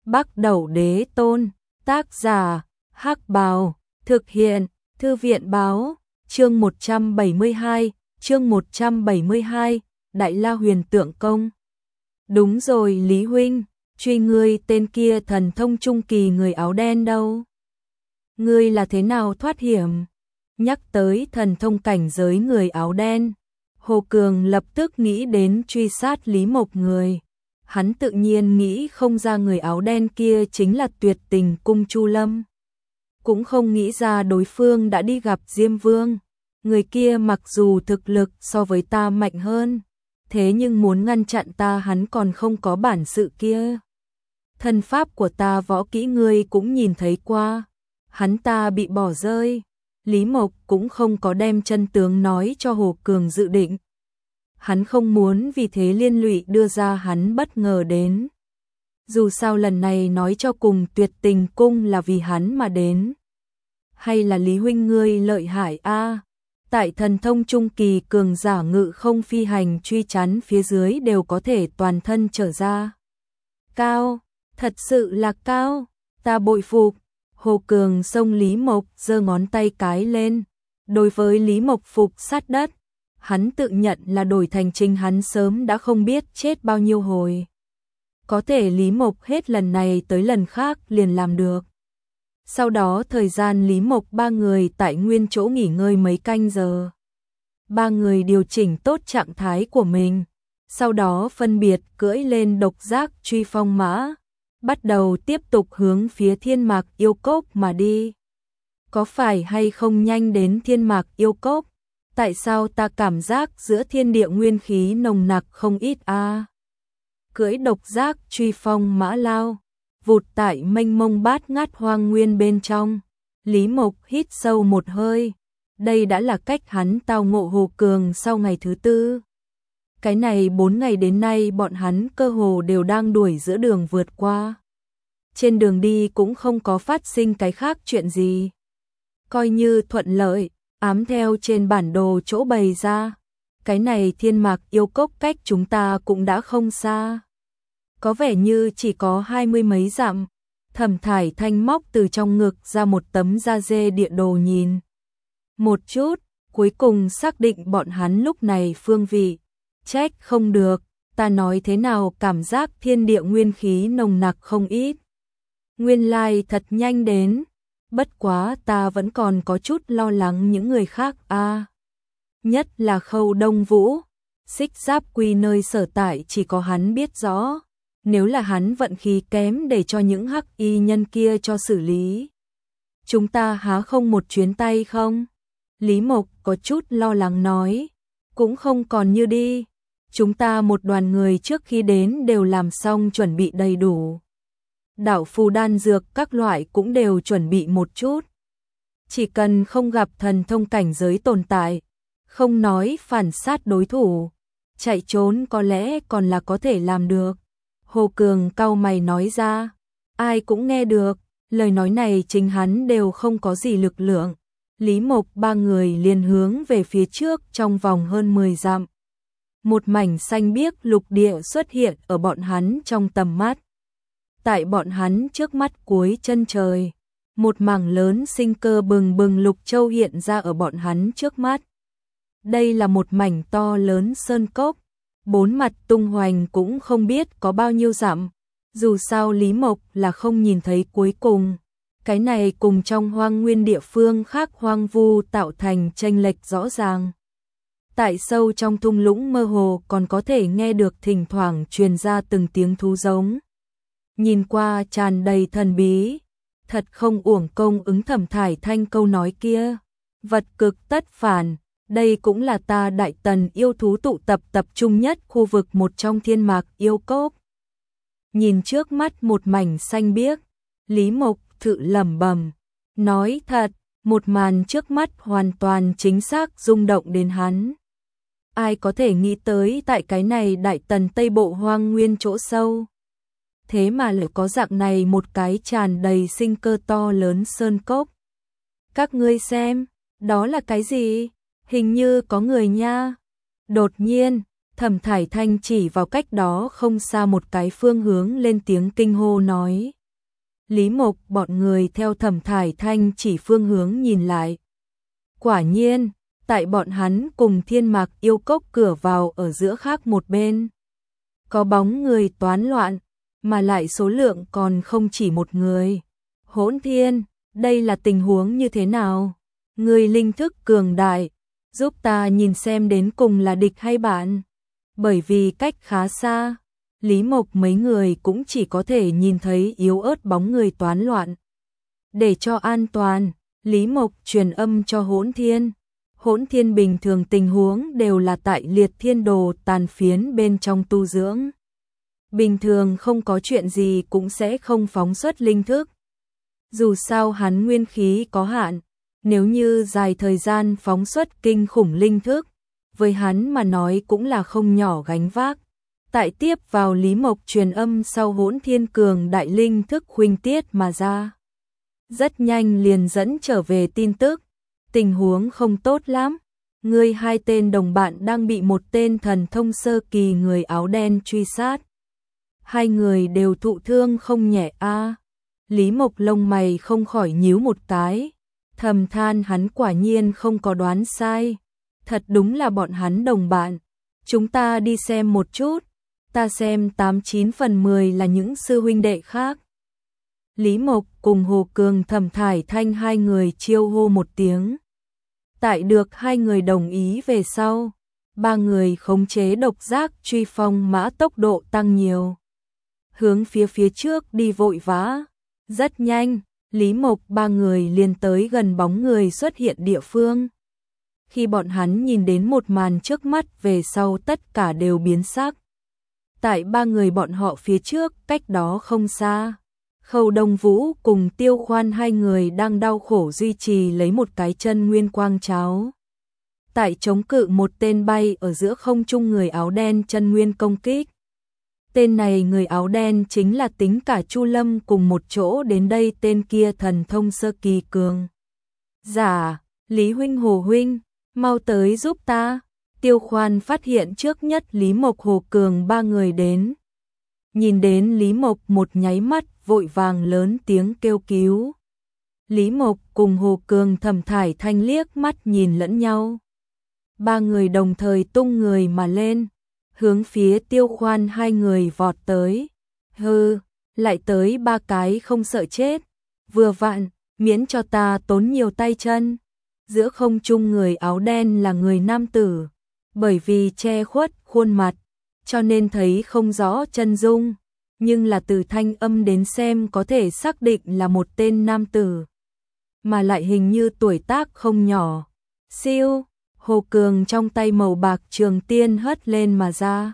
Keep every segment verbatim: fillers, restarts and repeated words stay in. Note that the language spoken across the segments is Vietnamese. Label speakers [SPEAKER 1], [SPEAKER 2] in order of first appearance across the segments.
[SPEAKER 1] Bắc Đẩu Đế Tôn, tác giả, Hắc Bào, thực hiện, Thư viện báo, chương một trăm bảy mươi hai, chương một trăm bảy mươi hai, Đại La Huyền Tượng Công. Đúng rồi Lý Huynh, truy ngươi tên kia thần thông trung kỳ người áo đen đâu? Ngươi là thế nào thoát hiểm? Nhắc tới thần thông cảnh giới người áo đen, Hồ Cường lập tức nghĩ đến truy sát Lý Mộc người. Hắn tự nhiên nghĩ không ra người áo đen kia chính là Tuyệt Tình Cung Chu Lâm. Cũng không nghĩ ra đối phương đã đi gặp Diêm Vương. Người kia mặc dù thực lực so với ta mạnh hơn, thế nhưng muốn ngăn chặn ta hắn còn không có bản sự kia. Thân pháp của ta võ kỹ ngươi cũng nhìn thấy qua. Hắn ta bị bỏ rơi. Lý Mộc cũng không có đem chân tướng nói cho Hồ Cường dự định. Hắn không muốn vì thế liên lụy đưa ra hắn bất ngờ đến. Dù sao lần này nói cho cùng Tuyệt Tình Cung là vì hắn mà đến. Hay là Lý Huynh ngươi lợi hại a? Tại thần thông trung kỳ cường giả ngự không phi hành truy chắn phía dưới đều có thể toàn thân trở ra. Cao, thật sự là cao, ta bội phục. Hồ Cường xông Lý Mộc giơ ngón tay cái lên. Đối với Lý Mộc phục sát đất, hắn tự nhận là đổi thành chính hắn sớm đã không biết chết bao nhiêu hồi. Có thể Lý Mộc hết lần này tới lần khác liền làm được. Sau đó thời gian Lý Mộc ba người tại nguyên chỗ nghỉ ngơi mấy canh giờ. Ba người điều chỉnh tốt trạng thái của mình. Sau đó phân biệt cưỡi lên độc giác truy phong mã. Bắt đầu tiếp tục hướng phía Thiên Mạc Yêu Cốc mà đi. Có phải hay không nhanh đến Thiên Mạc Yêu Cốc? Tại sao ta cảm giác giữa thiên địa nguyên khí nồng nặc không ít a? À? Cưỡi độc giác truy phong mã lao, vụt tại mênh mông bát ngát hoang nguyên bên trong. Lý Mộc hít sâu một hơi. Đây đã là cách hắn tao ngộ Hồ Cường sau ngày thứ tư. Cái này bốn ngày đến nay bọn hắn cơ hồ đều đang đuổi giữa đường vượt qua. Trên đường đi cũng không có phát sinh cái khác chuyện gì. Coi như thuận lợi, ám theo trên bản đồ chỗ bày ra. Cái này Thiên Mạc Yêu Cốc cách chúng ta cũng đã không xa. Có vẻ như chỉ có hai mươi mấy dặm. Thẩm Thải Thanh móc từ trong ngực ra một tấm da dê địa đồ nhìn. Một chút, cuối cùng xác định bọn hắn lúc này phương vị. Trách không được, ta nói thế nào cảm giác thiên địa nguyên khí nồng nặc không ít. Nguyên lai thật nhanh đến, bất quá ta vẫn còn có chút lo lắng những người khác a. À, nhất là Khâu Đông Vũ, Xích Giáp Quy nơi sở tại chỉ có hắn biết rõ. Nếu là hắn vận khí kém để cho những hắc y nhân kia cho xử lý, chúng ta há không một chuyến tay không? Lý Mộc có chút lo lắng nói, cũng không còn như đi. Chúng ta một đoàn người trước khi đến đều làm xong chuẩn bị đầy đủ. Đạo phù đan dược các loại cũng đều chuẩn bị một chút. Chỉ cần không gặp thần thông cảnh giới tồn tại, không nói phản sát đối thủ, chạy trốn có lẽ còn là có thể làm được. Hồ Cường cau mày nói ra, ai cũng nghe được, lời nói này chính hắn đều không có gì lực lượng. Lý Mộc ba người liền hướng về phía trước trong vòng hơn mười dặm. Một mảnh xanh biếc lục địa xuất hiện ở bọn hắn trong tầm mắt. Tại bọn hắn trước mắt cuối chân trời, một mảng lớn sinh cơ bừng bừng lục châu hiện ra ở bọn hắn trước mắt. Đây là một mảnh to lớn sơn cốc, bốn mặt tung hoành cũng không biết có bao nhiêu dặm. Dù sao Lý Mộc là không nhìn thấy cuối cùng. Cái này cùng trong hoang nguyên địa phương khác hoang vu tạo thành chênh lệch rõ ràng. Tại sâu trong thung lũng mơ hồ còn có thể nghe được thỉnh thoảng truyền ra từng tiếng thú giống. Nhìn qua tràn đầy thần bí, thật không uổng công ứng Thẩm Thải Thanh câu nói kia. Vật cực tất phản, đây cũng là ta Đại Tần yêu thú tụ tập tập trung nhất khu vực một trong Thiên Mạc Yêu Cốc. Nhìn trước mắt một mảnh xanh biếc, Lý Mộc tự lẩm bẩm, nói thật, một màn trước mắt hoàn toàn chính xác rung động đến hắn. Ai có thể nghĩ tới tại cái này Đại Tần Tây Bộ hoang nguyên chỗ sâu. Thế mà lại có dạng này một cái tràn đầy sinh cơ to lớn sơn cốc. Các ngươi xem, đó là cái gì? Hình như có người nha. Đột nhiên, Thẩm Thải Thanh chỉ vào cách đó không xa một cái phương hướng lên tiếng kinh hô nói. Lý Mộc bọn người theo Thẩm Thải Thanh chỉ phương hướng nhìn lại. Quả nhiên, tại bọn hắn cùng Thiên Mạc Yêu Cốc cửa vào ở giữa khác một bên. Có bóng người toán loạn, mà lại số lượng còn không chỉ một người. Hỗn Thiên, đây là tình huống như thế nào? Người linh thức cường đại, giúp ta nhìn xem đến cùng là địch hay bạn. Bởi vì cách khá xa, Lý Mộc mấy người cũng chỉ có thể nhìn thấy yếu ớt bóng người toán loạn. Để cho an toàn, Lý Mộc truyền âm cho Hỗn Thiên. Hỗn Thiên bình thường tình huống đều là tại Liệt Thiên Đồ tàn phiến bên trong tu dưỡng. Bình thường không có chuyện gì cũng sẽ không phóng xuất linh thức. Dù sao hắn nguyên khí có hạn, nếu như dài thời gian phóng xuất kinh khủng linh thức, với hắn mà nói cũng là không nhỏ gánh vác. Tại tiếp vào Lý Mộc truyền âm sau Hỗn Thiên cường đại linh thức khuynh tiết mà ra. Rất nhanh liền dẫn trở về tin tức, tình huống không tốt lắm. Ngươi hai tên đồng bạn đang bị một tên thần thông sơ kỳ người áo đen truy sát. Hai người đều thụ thương không nhẹ a. Lý Mộc lông mày không khỏi nhíu một cái, thầm than hắn quả nhiên không có đoán sai. Thật đúng là bọn hắn đồng bạn. Chúng ta đi xem một chút. Ta xem tám chín phần mười là những sư huynh đệ khác. Lý Mộc cùng Hồ Cường Thẩm Thải Thanh hai người chiêu hô một tiếng. Tại được hai người đồng ý về sau, ba người khống chế độc giác truy phong mã tốc độ tăng nhiều. Hướng phía phía trước đi vội vã. Rất nhanh, Lý Mộc ba người liền tới gần bóng người xuất hiện địa phương. Khi bọn hắn nhìn đến một màn trước mắt về sau tất cả đều biến sắc. Tại ba người bọn họ phía trước, cách đó không xa, Khâu Đông Vũ cùng Tiêu Khoan hai người đang đau khổ duy trì lấy một cái chân nguyên quang cháo. Tại chống cự một tên bay ở giữa không trung người áo đen chân nguyên công kích. Tên này người áo đen chính là tính cả Chu Lâm cùng một chỗ đến đây tên kia thần thông sơ kỳ cường. Giả, Lý huynh Hồ huynh, mau tới giúp ta. Tiêu Khoan phát hiện trước nhất Lý Mộc Hồ Cường ba người đến. Nhìn đến Lý Mộc một nháy mắt vội vàng lớn tiếng kêu cứu. Lý Mộc cùng Hồ Cường Thẩm Thải Thanh liếc mắt nhìn lẫn nhau. Ba người đồng thời tung người mà lên, hướng phía Tiêu Khoan hai người vọt tới. Hừ, lại tới ba cái không sợ chết. Vừa vặn, miễn cho ta tốn nhiều tay chân. Giữa không trung người áo đen là người nam tử. Bởi vì che khuất khuôn mặt, cho nên thấy không rõ chân dung, nhưng là từ thanh âm đến xem có thể xác định là một tên nam tử, mà lại hình như tuổi tác không nhỏ. Siêu, Hồ Cường trong tay màu bạc trường tiên hất lên mà ra,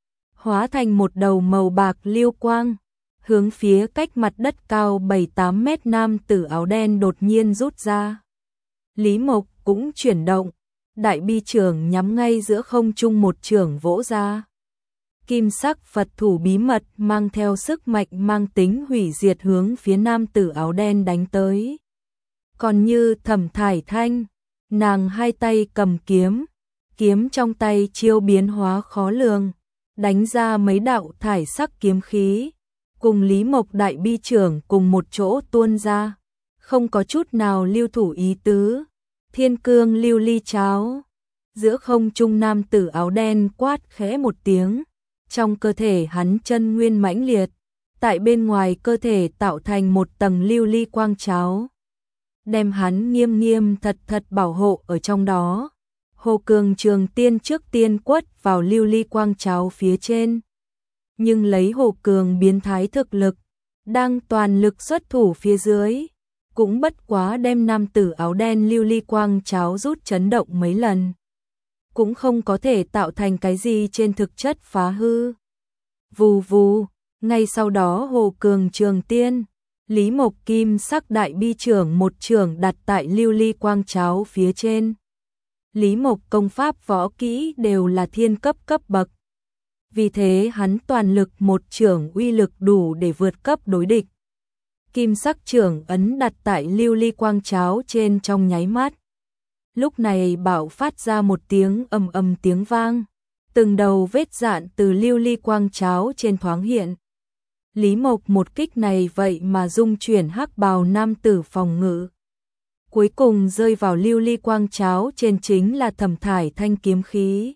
[SPEAKER 1] hóa thành một đầu màu bạc liêu quang, hướng phía cách mặt đất cao bảy tám mét nam tử áo đen đột nhiên rút ra. Lý Mộc cũng chuyển động, đại bi trưởng nhắm ngay giữa không trung một trưởng vỗ ra. Kim sắc Phật thủ bí mật mang theo sức mạnh mang tính hủy diệt hướng phía nam tử áo đen đánh tới. Còn như Thẩm Thải Thanh, nàng hai tay cầm kiếm, kiếm trong tay chiêu biến hóa khó lường, đánh ra mấy đạo thải sắc kiếm khí, cùng Lý Mộc đại bi trưởng cùng một chỗ tuôn ra, không có chút nào lưu thủ ý tứ. Thiên cương lưu ly cháo. Giữa không trung nam tử áo đen quát khẽ một tiếng, trong cơ thể hắn chân nguyên mãnh liệt, tại bên ngoài cơ thể tạo thành một tầng lưu ly quang cháo, đem hắn nghiêm nghiêm thật thật bảo hộ ở trong đó. Hồ Cường trường tiên trước tiên quất vào lưu ly quang cháo phía trên, nhưng lấy Hồ Cường biến thái thực lực, đang toàn lực xuất thủ phía dưới, cũng bất quá đem nam tử áo đen lưu ly quang cháo rút chấn động mấy lần, cũng không có thể tạo thành cái gì trên thực chất phá hư. Vù vù, ngay sau đó Hồ Cường trường tiên, Lý Mộc kim sắc đại bi trưởng một trưởng đặt tại lưu ly quang cháo phía trên. Lý Mộc công pháp võ kỹ đều là thiên cấp cấp bậc, vì thế hắn toàn lực một trưởng uy lực đủ để vượt cấp đối địch. Kim sắc trưởng ấn đặt tại lưu ly quang cháo trên trong nháy mắt. Lúc này bạo phát ra một tiếng ầm ầm tiếng vang, Từng đầu vết dạn từ lưu ly quang cháo trên thoáng hiện. Lý Mộc một kích này vậy mà dung chuyển hắc bào nam tử phòng ngự. Cuối cùng rơi vào lưu ly quang cháo trên chính là Thẩm Thải Thanh kiếm khí.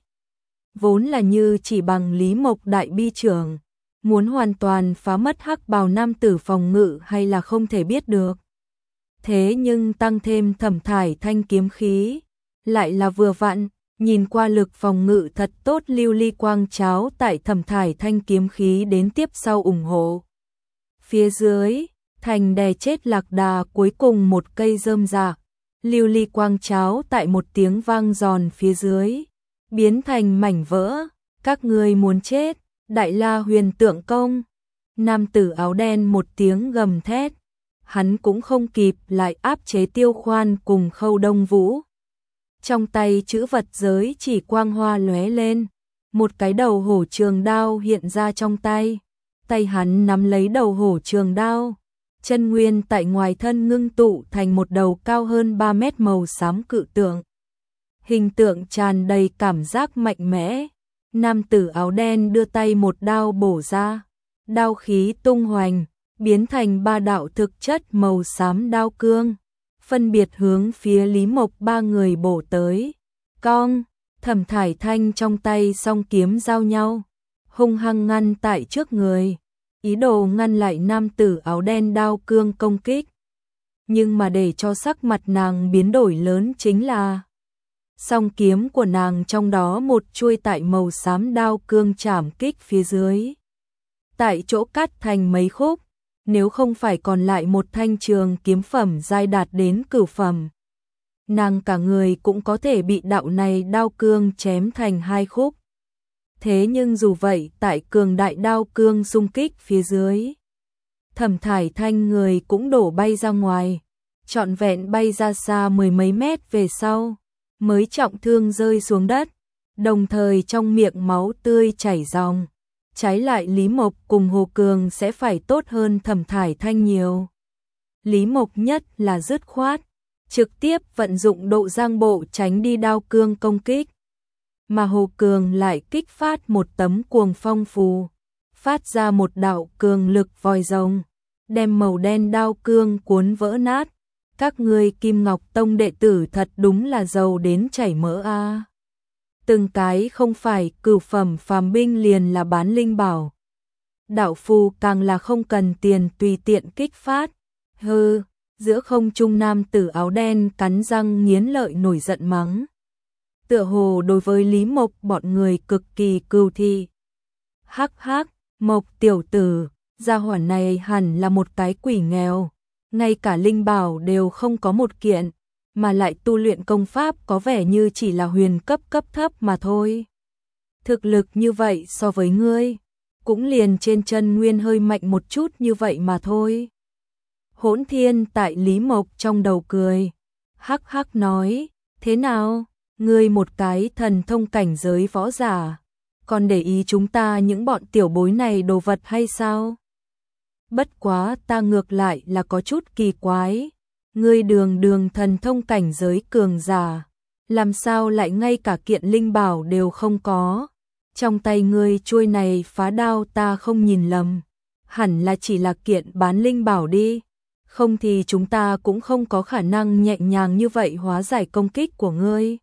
[SPEAKER 1] Vốn là như chỉ bằng Lý Mộc đại bi trưởng, muốn hoàn toàn phá mất hắc bào nam tử phòng ngự hay là không thể biết được. Thế nhưng tăng thêm Thẩm Thải Thanh kiếm khí, lại là vừa vặn, nhìn qua lực phòng ngự thật tốt lưu ly quang cháo tại Thẩm Thải Thanh kiếm khí đến tiếp sau ủng hộ. Phía dưới, thành đè chết lạc đà cuối cùng một cây rơm rạ, lưu ly quang cháo tại một tiếng vang giòn phía dưới, biến thành mảnh vỡ, các ngươi muốn chết, Đại La Huyền Tượng Công. Nam tử áo đen một tiếng gầm thét, hắn cũng không kịp lại áp chế Tiêu Khoan cùng Khâu Đông Vũ. Trong tay chữ vật giới chỉ quang hoa lóe lên, một cái đầu hổ trường đao hiện ra trong tay, tay hắn nắm lấy đầu hổ trường đao, chân nguyên tại ngoài thân ngưng tụ thành một đầu cao hơn ba mét màu xám cự tượng. Hình tượng tràn đầy cảm giác mạnh mẽ, nam tử áo đen đưa tay một đao bổ ra, đao khí tung hoành, biến thành ba đạo thực chất màu xám đao cương, phân biệt hướng phía Lý Mộc ba người bổ tới. Cong, Thẩm Thải Thanh trong tay song kiếm giao nhau, hung hăng ngăn tại trước người, ý đồ ngăn lại nam tử áo đen đao cương công kích. Nhưng mà để cho sắc mặt nàng biến đổi lớn chính là song kiếm của nàng trong đó một chuôi tại màu xám đao cương chảm kích phía dưới, tại chỗ cắt thành mấy khúc, nếu không phải còn lại một thanh trường kiếm phẩm giai đạt đến cửu phẩm, nàng cả người cũng có thể bị đạo này đao cương chém thành hai khúc. Thế nhưng dù vậy, tại cường đại đao cương xung kích phía dưới, Thẩm Thải Thanh người cũng đổ bay ra ngoài, trọn vẹn bay ra xa mười mấy mét về sau, mới trọng thương rơi xuống đất, đồng thời trong miệng máu tươi chảy ròng. Trái lại Lý Mộc cùng Hồ Cường sẽ phải tốt hơn Thẩm Thải Thanh nhiều. Lý Mộc nhất là dứt khoát, trực tiếp vận dụng độ giang bộ tránh đi đao cương công kích. Mà Hồ Cường lại kích phát một tấm cuồng phong phù, phát ra một đạo cường lực vòi rồng, đem màu đen đao cương cuốn vỡ nát. Các ngươi Kim Ngọc Tông đệ tử thật đúng là giàu đến chảy mỡ a. À. Từng cái không phải cửu phẩm phàm binh liền là bán linh bảo. Đạo phù càng là không cần tiền tùy tiện kích phát. Hừ, giữa không trung nam tử áo đen cắn răng nghiến lợi nổi giận mắng. Tựa hồ đối với Lý Mộc bọn người cực kỳ cừu thị. Hắc hắc, Mộc tiểu tử, gia hỏa này hẳn là một cái quỷ nghèo, ngay cả linh bảo đều không có một kiện, mà lại tu luyện công pháp có vẻ như chỉ là huyền cấp cấp thấp mà thôi. Thực lực như vậy so với ngươi, cũng liền trên chân nguyên hơi mạnh một chút như vậy mà thôi. Hỗn Thiên tại Lý Mộc trong đầu cười, hắc hắc nói, thế nào, ngươi một cái thần thông cảnh giới võ giả, còn để ý chúng ta những bọn tiểu bối này đồ vật hay sao? Bất quá ta ngược lại là có chút kỳ quái, ngươi đường đường thần thông cảnh giới cường giả, làm sao lại ngay cả kiện linh bảo đều không có? Trong tay ngươi chuôi này phá đao ta không nhìn lầm, hẳn là chỉ là kiện bán linh bảo đi, không thì chúng ta cũng không có khả năng nhẹ nhàng như vậy hóa giải công kích của ngươi.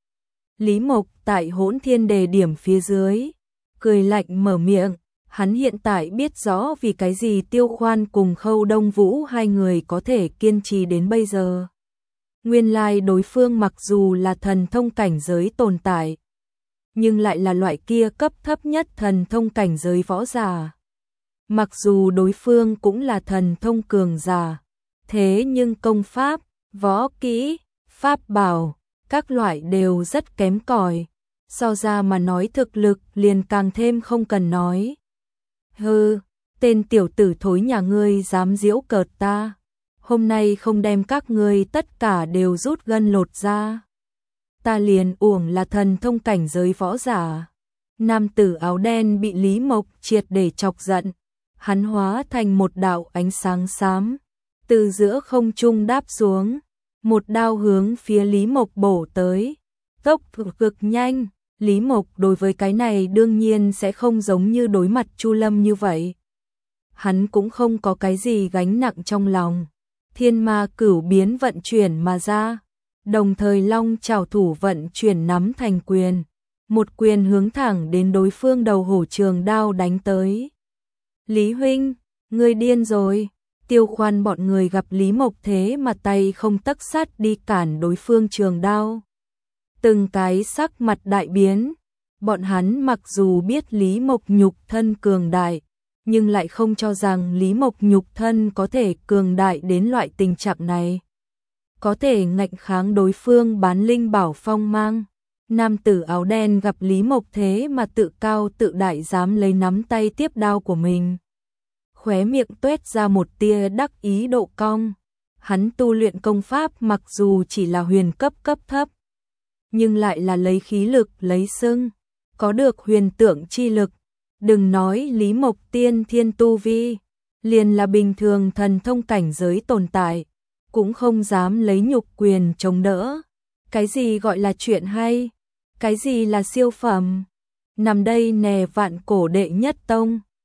[SPEAKER 1] Lý Mộc tại Hỗn Thiên đề điểm phía dưới, cười lạnh mở miệng, hắn hiện tại biết rõ vì cái gì Tiêu Khoan cùng Khâu Đông Vũ hai người có thể kiên trì đến bây giờ. Nguyên lai đối phương mặc dù là thần thông cảnh giới tồn tại, nhưng lại là loại kia cấp thấp nhất thần thông cảnh giới võ giả. Mặc dù đối phương cũng là thần thông cường giả, thế nhưng công pháp, võ kỹ, pháp bảo, các loại đều rất kém cỏi. So ra mà nói thực lực liền càng thêm không cần nói. Hừ, tên tiểu tử thối nhà ngươi dám giễu cợt ta, hôm nay không đem các ngươi tất cả đều rút gân lột ra, ta liền uổng là thần thông cảnh giới võ giả. Nam tử áo đen bị Lý Mộc triệt để chọc giận, hắn hóa thành một đạo ánh sáng xám, từ giữa không trung đáp xuống, một đao hướng phía Lý Mộc bổ tới, tốc cực nhanh, Lý Mộc đối với cái này đương nhiên sẽ không giống như đối mặt Chu Lâm như vậy. Hắn cũng không có cái gì gánh nặng trong lòng. Thiên ma cửu biến vận chuyển mà ra, đồng thời long trảo thủ vận chuyển nắm thành quyền, một quyền hướng thẳng đến đối phương đầu hổ trường đao đánh tới. Lý huynh, ngươi điên rồi. Tiêu Khoan bọn người gặp Lý Mộc thế mà tay không tấc sắt đi cản đối phương trường đao. Từng cái sắc mặt đại biến, bọn hắn mặc dù biết Lý Mộc nhục thân cường đại, nhưng lại không cho rằng Lý Mộc nhục thân có thể cường đại đến loại tình trạng này. Có thể ngạnh kháng đối phương bán linh bảo phong mang. Nam tử áo đen gặp Lý Mộc thế mà tự cao tự đại dám lấy nắm tay tiếp đao của mình. Khóe miệng tuét ra một tia đắc ý độ cong. Hắn tu luyện công pháp mặc dù chỉ là huyền cấp cấp thấp, nhưng lại là lấy khí lực lấy xưng, có được huyền tượng chi lực. Đừng nói Lý Mộc tiên thiên tu vi, liền là bình thường thần thông cảnh giới tồn tại, cũng không dám lấy nhục quyền chống đỡ. Cái gì gọi là chuyện hay? Cái gì là siêu phẩm? Nằm đây nè vạn cổ đệ nhất tông,